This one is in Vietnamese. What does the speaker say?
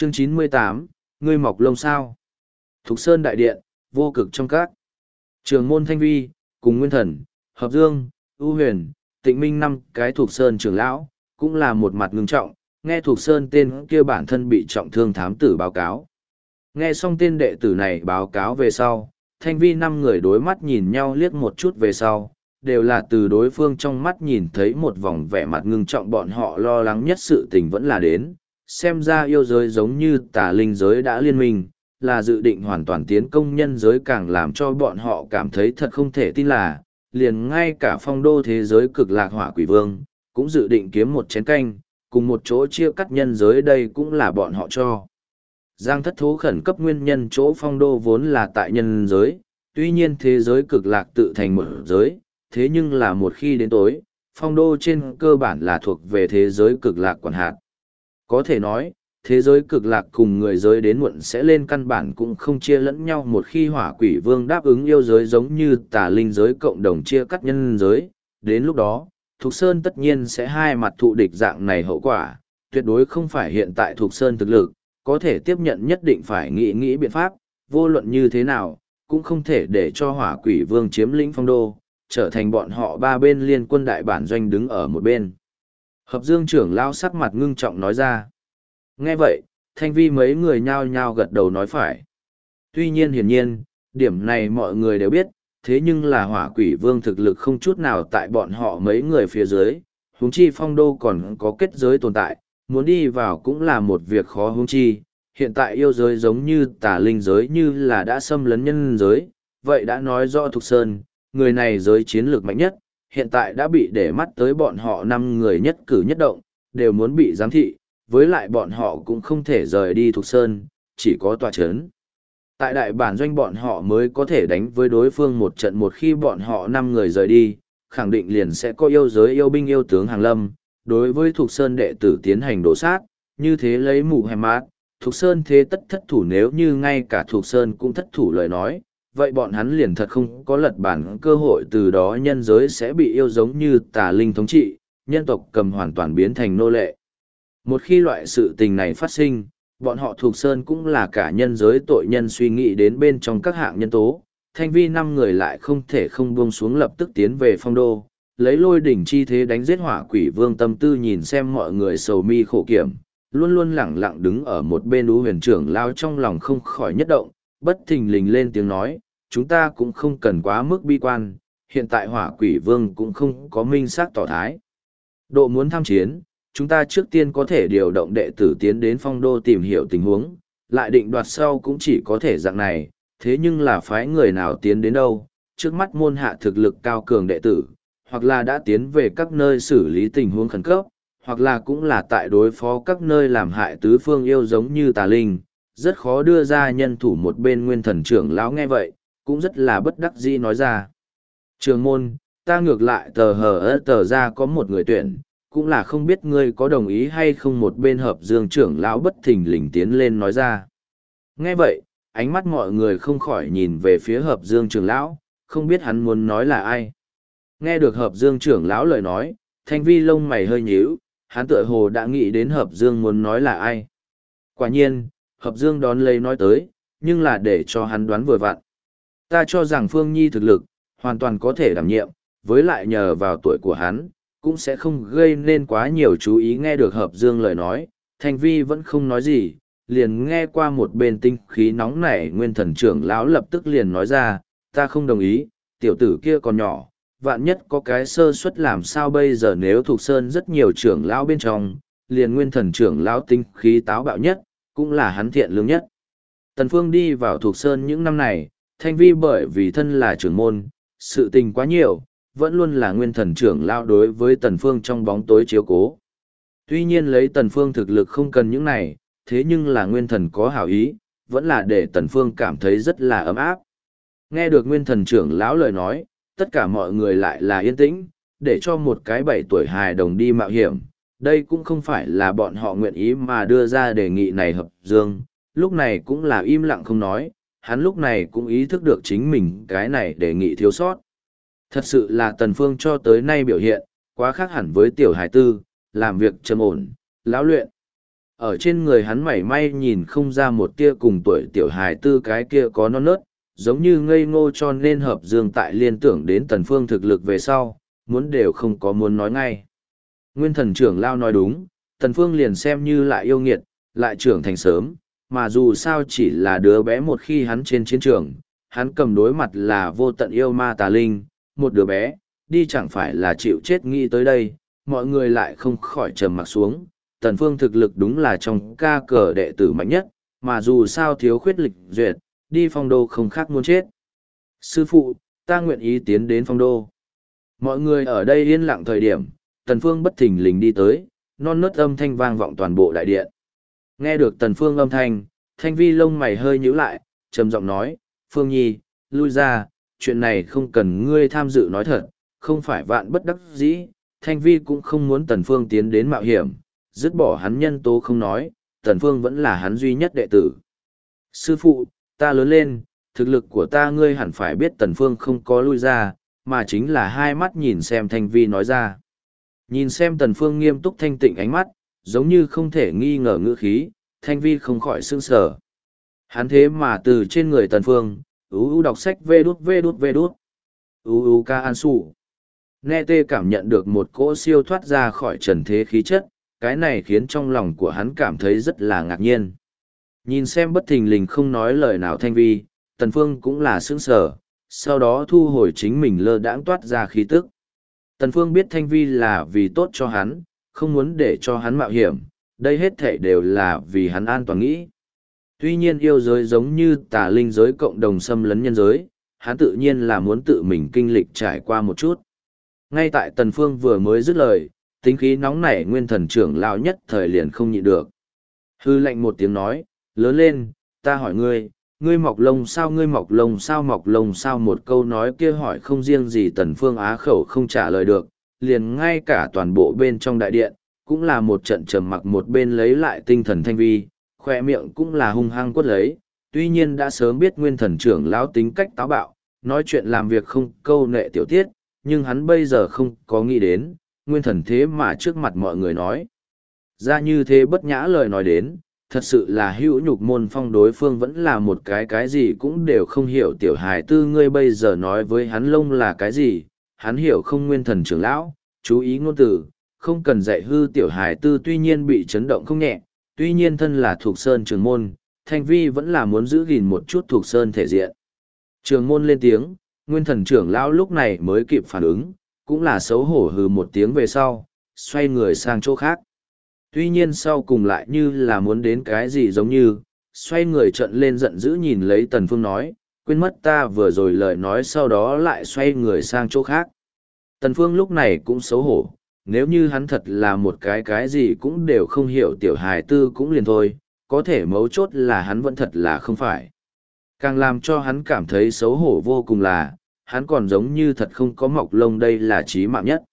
Chương 98, ngươi mọc lông sao? Thục Sơn Đại Điện, vô cực trong các. Trường môn Thanh Vi, cùng Nguyên Thần, Hợp Dương, ưu huyền, Tịnh Minh năm cái Thục Sơn trưởng lão, cũng là một mặt ngưng trọng, nghe Thục Sơn tên kia bản thân bị trọng thương thám tử báo cáo. Nghe xong tên đệ tử này báo cáo về sau, Thanh Vi năm người đối mắt nhìn nhau liếc một chút về sau, đều là từ đối phương trong mắt nhìn thấy một vòng vẻ mặt ngưng trọng, bọn họ lo lắng nhất sự tình vẫn là đến, xem ra yêu giới giống như tà linh giới đã liên minh, là dự định hoàn toàn tiến công nhân giới, càng làm cho bọn họ cảm thấy thật không thể tin là, liền ngay cả phong đô thế giới cực lạc hỏa quỷ vương, cũng dự định kiếm một chén canh, cùng một chỗ chia cắt nhân giới, đây cũng là bọn họ cho. Giang thất thố khẩn cấp nguyên nhân chỗ phong đô vốn là tại nhân giới, tuy nhiên thế giới cực lạc tự thành một giới, thế nhưng là một khi đến tối, phong đô trên cơ bản là thuộc về thế giới cực lạc quản hạt. Có thể nói, thế giới cực lạc cùng người giới đến muộn sẽ lên căn bản cũng không chia lẫn nhau, một khi hỏa quỷ vương đáp ứng yêu giới giống như tà linh giới cộng đồng chia cắt nhân giới, đến lúc đó, Thục Sơn tất nhiên sẽ hai mặt thụ địch, dạng này hậu quả, tuyệt đối không phải hiện tại Thục Sơn thực lực, có thể tiếp nhận, nhất định phải nghĩ biện pháp, vô luận như thế nào, cũng không thể để cho hỏa quỷ vương chiếm lĩnh phong đô, trở thành bọn họ ba bên liên quân đại bản doanh đứng ở một bên. Hợp Dương trưởng lao sắc mặt ngưng trọng nói ra. Nghe vậy, Thanh Vi mấy người nhao nhao gật đầu nói phải. Tuy nhiên hiển nhiên, điểm này mọi người đều biết, thế nhưng là hỏa quỷ vương thực lực không chút nào tại bọn họ mấy người phía dưới, huống chi phong đô còn có kết giới tồn tại, muốn đi vào cũng là một việc khó, huống chi. Hiện tại yêu giới giống như tà linh giới như là đã xâm lấn nhân giới, vậy đã nói rõ Thục Sơn, người này giới chiến lược mạnh nhất, hiện tại đã bị để mắt tới, bọn họ 5 người nhất cử nhất động, đều muốn bị giám thị, với lại bọn họ cũng không thể rời đi Thục Sơn, chỉ có tòa chấn. Tại đại bản doanh bọn họ mới có thể đánh với đối phương một trận, một khi bọn họ 5 người rời đi, khẳng định liền sẽ có yêu giới yêu binh yêu tướng hàng lâm, đối với Thục Sơn đệ tử tiến hành đổ sát, như thế lấy mù hèm mát, Thục Sơn thế tất thất thủ, nếu như ngay cả Thục Sơn cũng thất thủ lời nói, vậy bọn hắn liền thật không có lật bản cơ hội, từ đó nhân giới sẽ bị yêu giống như tà linh thống trị, nhân tộc cầm hoàn toàn biến thành nô lệ. Một khi loại sự tình này phát sinh, bọn họ Thục Sơn cũng là cả nhân giới tội nhân, suy nghĩ đến bên trong các hạng nhân tố, Thanh Vi 5 người lại không thể không buông xuống, lập tức tiến về phong đô, lấy lôi đỉnh chi thế đánh giết hỏa quỷ vương. Tâm tư nhìn xem mọi người sầu mi khổ kiểm, luôn luôn lẳng lặng đứng ở một bên Ú Huyền trưởng lao trong lòng không khỏi nhất động, bất thình lình lên tiếng nói, chúng ta cũng không cần quá mức bi quan, hiện tại hỏa quỷ vương cũng không có minh xác tỏ thái độ muốn tham chiến, chúng ta trước tiên có thể điều động đệ tử tiến đến phong đô tìm hiểu tình huống, lại định đoạt sau cũng chỉ có thể dạng này, thế nhưng là phái người nào tiến đến đâu, trước mắt môn hạ thực lực cao cường đệ tử, hoặc là đã tiến về các nơi xử lý tình huống khẩn cấp, hoặc là cũng là tại đối phó các nơi làm hại tứ phương yêu giống như tà linh, rất khó đưa ra nhân thủ. Một bên Nguyên Thần trưởng lão nghe vậy, cũng rất là bất đắc dĩ nói ra. Trường môn, ta ngược lại tờ ra có một người tuyển, cũng là không biết ngươi có đồng ý hay không. Một bên Hợp Dương trưởng lão bất thình lình tiến lên nói ra. Nghe vậy, ánh mắt mọi người không khỏi nhìn về phía Hợp Dương trưởng lão, không biết hắn muốn nói là ai. Nghe được Hợp Dương trưởng lão lời nói, Thanh Vi lông mày hơi nhíu, hắn tựa hồ đã nghĩ đến Hợp Dương muốn nói là ai. Quả nhiên, Hợp Dương đón lấy nói tới, nhưng là để cho hắn đoán vừa vặn. Ta cho rằng Phương Nhi thực lực, hoàn toàn có thể đảm nhiệm, với lại nhờ vào tuổi của hắn, cũng sẽ không gây nên quá nhiều chú ý. Nghe được Hợp Dương lời nói, Thanh Vi vẫn không nói gì, liền nghe qua một bên tinh khí nóng nảy Nguyên Thần trưởng lão lập tức liền nói ra, ta không đồng ý, tiểu tử kia còn nhỏ, vạn nhất có cái sơ suất làm sao bây giờ. Nếu Thục Sơn rất nhiều trưởng lão bên trong, liền Nguyên Thần trưởng lão tinh khí táo bạo nhất, cũng là hắn thiện lương nhất. Tần Phương đi vào Thục Sơn những năm này, Thanh Vi bởi vì thân là trưởng môn, sự tình quá nhiều, vẫn luôn là Nguyên Thần trưởng lão đối với Tần Phương trong bóng tối chiếu cố. Tuy nhiên lấy Tần Phương thực lực không cần những này, thế nhưng là Nguyên Thần có hảo ý, vẫn là để Tần Phương cảm thấy rất là ấm áp. Nghe được Nguyên Thần trưởng lão lời nói, tất cả mọi người lại là yên tĩnh, để cho một cái 7 tuổi hài đồng đi mạo hiểm. Đây cũng không phải là bọn họ nguyện ý mà đưa ra đề nghị này. Hợp Dương, lúc này cũng là im lặng không nói, hắn lúc này cũng ý thức được chính mình cái này đề nghị thiếu sót. Thật sự là Tần Phương cho tới nay biểu hiện, quá khác hẳn với tiểu hài tư, làm việc trầm ổn, lão luyện. Ở trên người hắn mảy may nhìn không ra một tia cùng tuổi tiểu hài tư cái kia có non nớt, giống như ngây ngô, cho nên Hợp Dương tại liên tưởng đến Tần Phương thực lực về sau, muốn đều không có muốn nói ngay. Nguyên Thần trưởng lão nói đúng, Tần Phương liền xem như lại yêu nghiệt, lại trưởng thành sớm, mà dù sao chỉ là đứa bé một khi hắn trên chiến trường, hắn cầm đối mặt là vô tận yêu ma tà linh, một đứa bé, đi chẳng phải là chịu chết. Nghĩ tới đây, mọi người lại không khỏi trầm mặc xuống. Tần Phương thực lực đúng là trong ca cờ đệ tử mạnh nhất, mà dù sao thiếu khuyết lịch duyệt, đi phong đô không khác muốn chết. Sư phụ, ta nguyện ý tiến đến phong đô. Mọi người ở đây yên lặng thời điểm, Tần Phương bất thình lình đi tới, non nớt âm thanh vang vọng toàn bộ đại điện. Nghe được Tần Phương âm thanh, Thanh Vi lông mày hơi nhíu lại, trầm giọng nói, Phương Nhi, lui ra, chuyện này không cần ngươi tham dự nói thật, không phải vạn bất đắc dĩ. Thanh Vi cũng không muốn Tần Phương tiến đến mạo hiểm, dứt bỏ hắn nhân tố không nói, Tần Phương vẫn là hắn duy nhất đệ tử. Sư phụ, ta lớn lên, thực lực của ta ngươi hẳn phải biết. Tần Phương không có lui ra, mà chính là hai mắt nhìn xem Thanh Vi nói ra. Nhìn xem Tần Phương nghiêm túc thanh tịnh ánh mắt, giống như không thể nghi ngờ ngữ khí, Thanh Vi không khỏi sững sờ. Hắn thế mà từ trên người Tần Phương, đọc sách vê đút. Ca an sụ. Nghe tê cảm nhận được một cỗ siêu thoát ra khỏi trần thế khí chất, cái này khiến trong lòng của hắn cảm thấy rất là ngạc nhiên. Nhìn xem bất thình lình không nói lời nào Thanh Vi, Tần Phương cũng là sững sờ, sau đó thu hồi chính mình lơ đãng toát ra khí tức. Tần Phương biết Thanh Vi là vì tốt cho hắn, không muốn để cho hắn mạo hiểm, đây hết thảy đều là vì hắn an toàn nghĩ. Tuy nhiên yêu giới giống như tà linh giới cộng đồng xâm lấn nhân giới, hắn tự nhiên là muốn tự mình kinh lịch trải qua một chút. Ngay tại Tần Phương vừa mới dứt lời, tính khí nóng nảy Nguyên Thần trưởng lão nhất thời liền không nhịn được. Hư lạnh một tiếng nói, lớn lên, ta hỏi ngươi, ngươi mọc lông sao, ngươi mọc lông sao, mọc lông sao. Một câu nói kia hỏi không riêng gì Tần Phương á khẩu không trả lời được, liền ngay cả toàn bộ bên trong đại điện, cũng là một trận trầm mặc. Một bên lấy lại tinh thần Thanh Vi, khoe miệng cũng là hung hăng quất lấy, tuy nhiên đã sớm biết Nguyên Thần trưởng lão tính cách táo bạo, nói chuyện làm việc không câu nệ tiểu tiết, nhưng hắn bây giờ không có nghĩ đến, Nguyên Thần thế mà trước mặt mọi người nói ra như thế bất nhã lời nói đến, thật sự là hữu nhục môn phong. Đối phương vẫn là một cái gì cũng đều không hiểu tiểu hài tư, ngươi bây giờ nói với hắn lông là cái gì, hắn hiểu không? Nguyên Thần trưởng lão, chú ý ngôn từ, không cần dạy hư tiểu hài tư. Tuy nhiên bị chấn động không nhẹ, tuy nhiên thân là thuộc sơn trường môn, Thanh Vi vẫn là muốn giữ gìn một chút thuộc sơn thể diện. Trường môn lên tiếng, Nguyên Thần trưởng lão lúc này mới kịp phản ứng, cũng là xấu hổ hừ một tiếng về sau, xoay người sang chỗ khác. Tuy nhiên sau cùng lại như là muốn đến cái gì giống như, xoay người trợn lên giận dữ nhìn lấy Tần Phương nói, quên mất ta vừa rồi lời nói, sau đó lại xoay người sang chỗ khác. Tần Phương lúc này cũng xấu hổ, nếu như hắn thật là một cái gì cũng đều không hiểu tiểu hài tư cũng liền thôi, có thể mấu chốt là hắn vẫn thật là không phải. Càng làm cho hắn cảm thấy xấu hổ vô cùng là, hắn còn giống như thật không có mọc lông, đây là chí mạng nhất.